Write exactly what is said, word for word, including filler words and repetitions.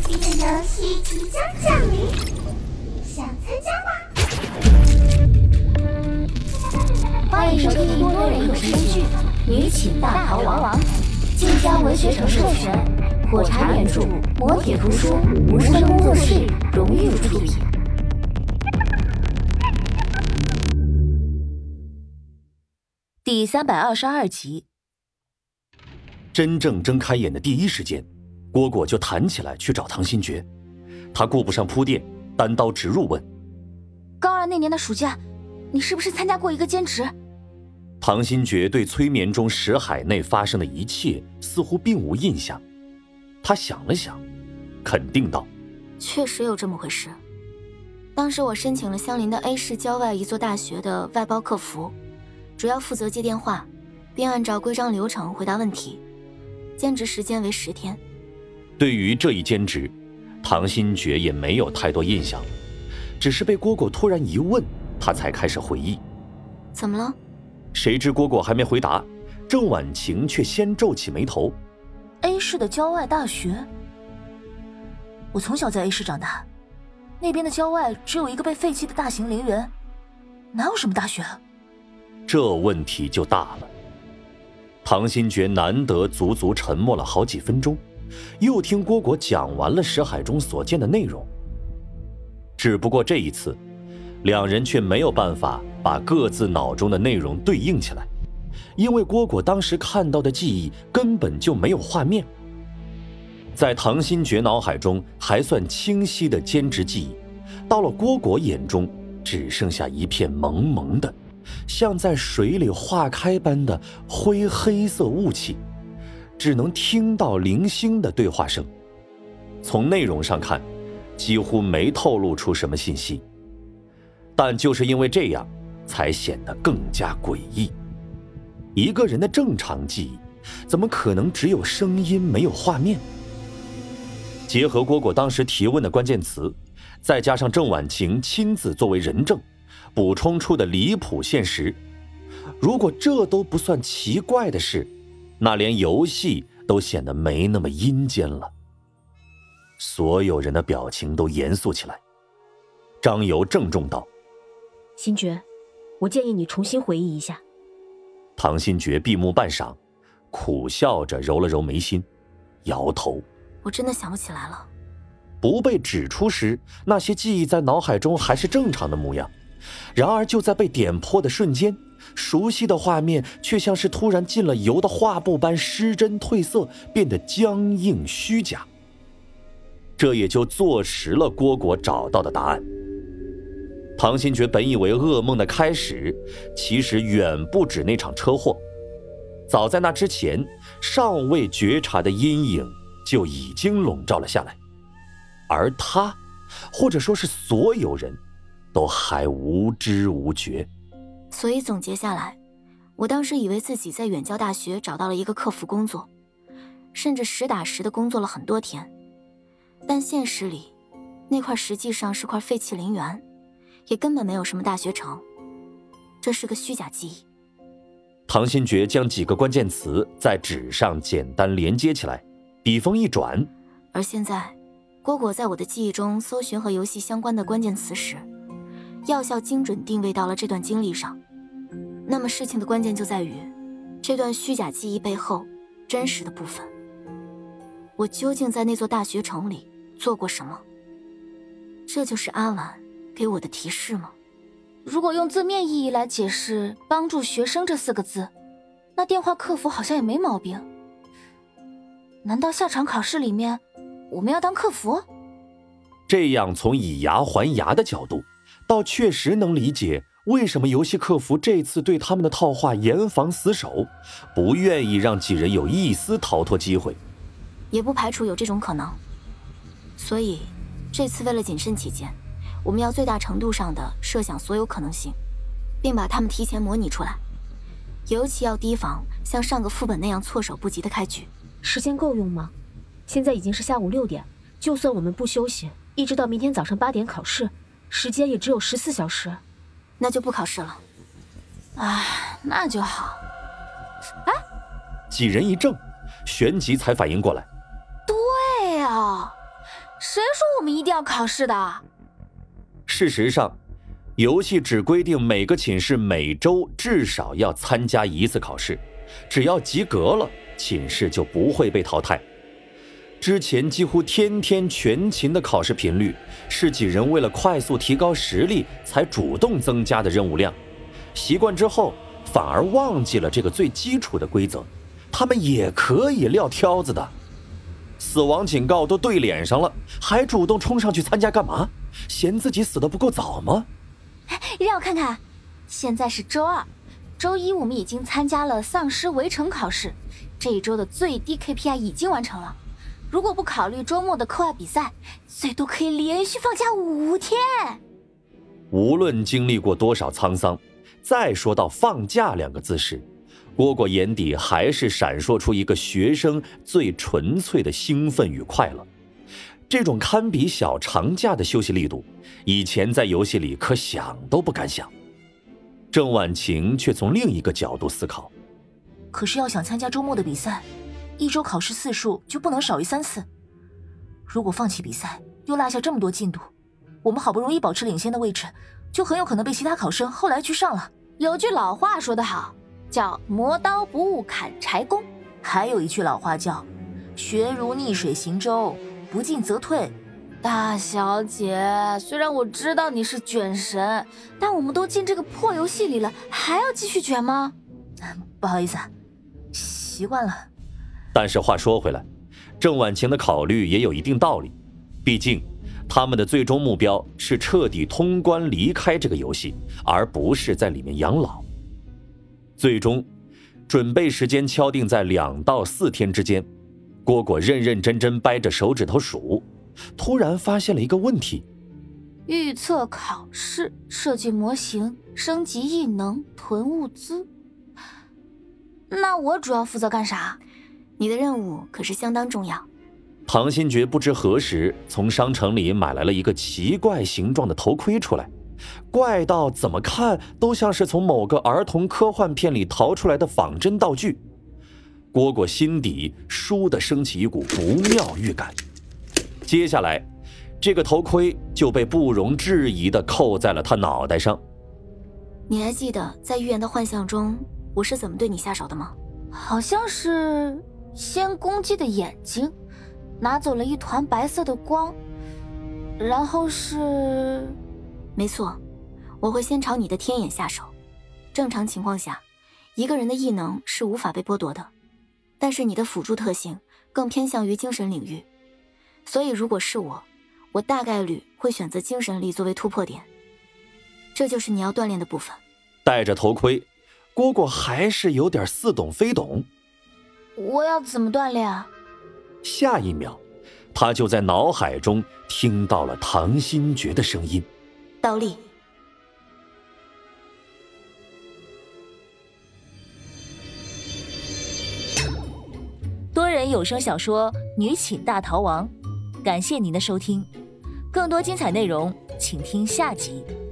这个游戏即将降临，想参加吗？ 欢迎收听多人有声剧《女寝大逃亡》，晋江文学城授权，火柴原著，磨铁图书，无声工作室荣誉出品。第三百二十二集。 真正睁开眼的第一时间，蝈蝈就弹起来去找唐新觉。他顾不上铺垫，单刀直入问： 高二那年的暑假，你是不是参加过一个兼职？ 唐新觉对催眠中石海内发生的一切似乎并无印象。他想了想，肯定道： 确实有这么回事。当时我申请了相邻的 A 市郊外一座大学的外包客服，主要负责接电话，并按照规章流程回答问题。兼职时间为十天。 对于这一兼职，唐新觉也没有太多印象，只是被蝈蝈突然一问，他才开始回忆。 怎么了？ 谁知蝈蝈还没回答，郑婉晴却先皱起眉头。 A 市的郊外大学？我从小在 A 市长大，那边的郊外只有一个被废弃的大型陵园，哪有什么大学啊？ 这问题就大了。唐新觉难得足足沉默了好几分钟，又听蝈蝈讲完了石海中所见的内容。只不过这一次，两人却没有办法把各自脑中的内容对应起来，因为蝈蝈当时看到的记忆根本就没有画面。在唐新觉脑海中还算清晰的兼职记忆，到了蝈蝈眼中只剩下一片蒙蒙的，像在水里化开般的灰黑色雾气，只能听到零星的对话声。从内容上看，几乎没透露出什么信息，但就是因为这样，才显得更加诡异。一个人的正常记忆，怎么可能只有声音没有画面？结合蝈蝈当时提问的关键词，再加上郑婉晴亲自作为人证，补充出的离谱现实，如果这都不算奇怪的事，那连游戏都显得没那么阴间了。所有人的表情都严肃起来。张游郑重道： 新觉，我建议你重新回忆一下。 唐新觉闭目半晌，苦笑着揉了揉眉心，摇头： 我真的想不起来了。 不被指出时，那些记忆在脑海中还是正常的模样，然而就在被点破的瞬间，熟悉的画面却像是突然进了油的画布般失真褪色，变得僵硬虚假。这也就坐实了蝈蝈找到的答案。唐新觉本以为噩梦的开始其实远不止那场车祸，早在那之前，尚未觉察的阴影就已经笼罩了下来，而他，或者说是所有人，都还无知无觉。 所以总结下来，我当时以为自己在远郊大学找到了一个客服工作，甚至实打实的工作了很多天。但现实里，那块实际上是块废弃陵园，也根本没有什么大学城。这是个虚假记忆。 唐新觉将几个关键词在纸上简单连接起来，笔锋一转。 而现在，蝈蝈在我的记忆中搜寻和游戏相关的关键词时，药效精准定位到了这段经历上。那么事情的关键就在于这段虚假记忆背后真实的部分。我究竟在那座大学城里做过什么？这就是阿婉给我的提示吗？ 如果用字面意义来解释帮助学生这四个字，那电话客服好像也没毛病。难道下场考试里面我们要当客服？ 这样从以牙还牙的角度，倒确实能理解为什么游戏客服这次对他们的套话严防死守，不愿意让几人有一丝逃脱机会。 也不排除有这种可能。所以这次为了谨慎起见，我们要最大程度上的设想所有可能性，并把它们提前模拟出来，尤其要提防像上个副本那样措手不及的开局。 时间够用吗？现在已经是下午六点，就算我们不休息，一直到明天早上八点考试，时间也只有十四小时。 那就不考试了。 唉，那就好。 哎， 几人一怔，旋即才反应过来。 对啊， 谁说我们一定要考试的？ 事实上，游戏只规定每个寝室每周至少要参加一次考试，只要及格了，寝室就不会被淘汰。之前几乎天天全勤的考试频率，是几人为了快速提高实力才主动增加的任务量。习惯之后，反而忘记了这个最基础的规则，他们也可以撂挑子的。死亡警告都对脸上了，还主动冲上去参加干嘛？嫌自己死得不够早吗？ 让我看看，现在是周二，周一我们已经参加了丧尸围城考试，这一周的最低 K P I 已经完成了。如果不考虑周末的课外比赛，最多可以连续放假五天。 无论经历过多少沧桑，再说到放假两个字时，蝈蝈眼底还是闪烁出一个学生最纯粹的兴奋与快乐。这种堪比小长假的休息力度，以前在游戏里可想都不敢想。郑婉晴却从另一个角度思考， 可是要想参加周末的比赛，一周考试次数就不能少于三次。如果放弃比赛，又落下这么多进度，我们好不容易保持领先的位置，就很有可能被其他考生后来居上了。 有句老话说得好，叫磨刀不误砍柴工。 还有一句老话叫学如逆水行舟，不进则退。 大小姐，虽然我知道你是卷神，但我们都进这个破游戏里了，还要继续卷吗？ 不好意思，习惯了。 但是话说回来，郑婉晴的考虑也有一定道理，毕竟他们的最终目标是彻底通关离开这个游戏，而不是在里面养老。最终准备时间敲定在两到四天之间，蝈蝈认认真真掰着手指头数，突然发现了一个问题： 预测考试、设计模型、升级异能、囤物资。那我主要负责干啥？ 你的任务可是相当重要。 唐新觉不知何时从商城里买来了一个奇怪形状的头盔出来，怪到怎么看都像是从某个儿童科幻片里逃出来的仿真道具。蝈蝈心底倏地升起一股不妙预感，接下来这个头盔就被不容置疑地扣在了他脑袋上。 你还记得在预言的幻象中我是怎么对你下手的吗？ 好像是先攻击的眼睛，拿走了一团白色的光，然后是…… 没错，我会先朝你的天眼下手。正常情况下，一个人的异能是无法被剥夺的，但是你的辅助特性更偏向于精神领域，所以如果是我，我大概率会选择精神力作为突破点。这就是你要锻炼的部分。 戴着头盔，蝈蝈还是有点似懂非懂。 我要怎么锻炼啊？ 下一秒，他就在脑海中听到了唐新觉的声音： 倒立。 多人有声小说《女寝大逃亡》，感谢您的收听，更多精彩内容请听下集。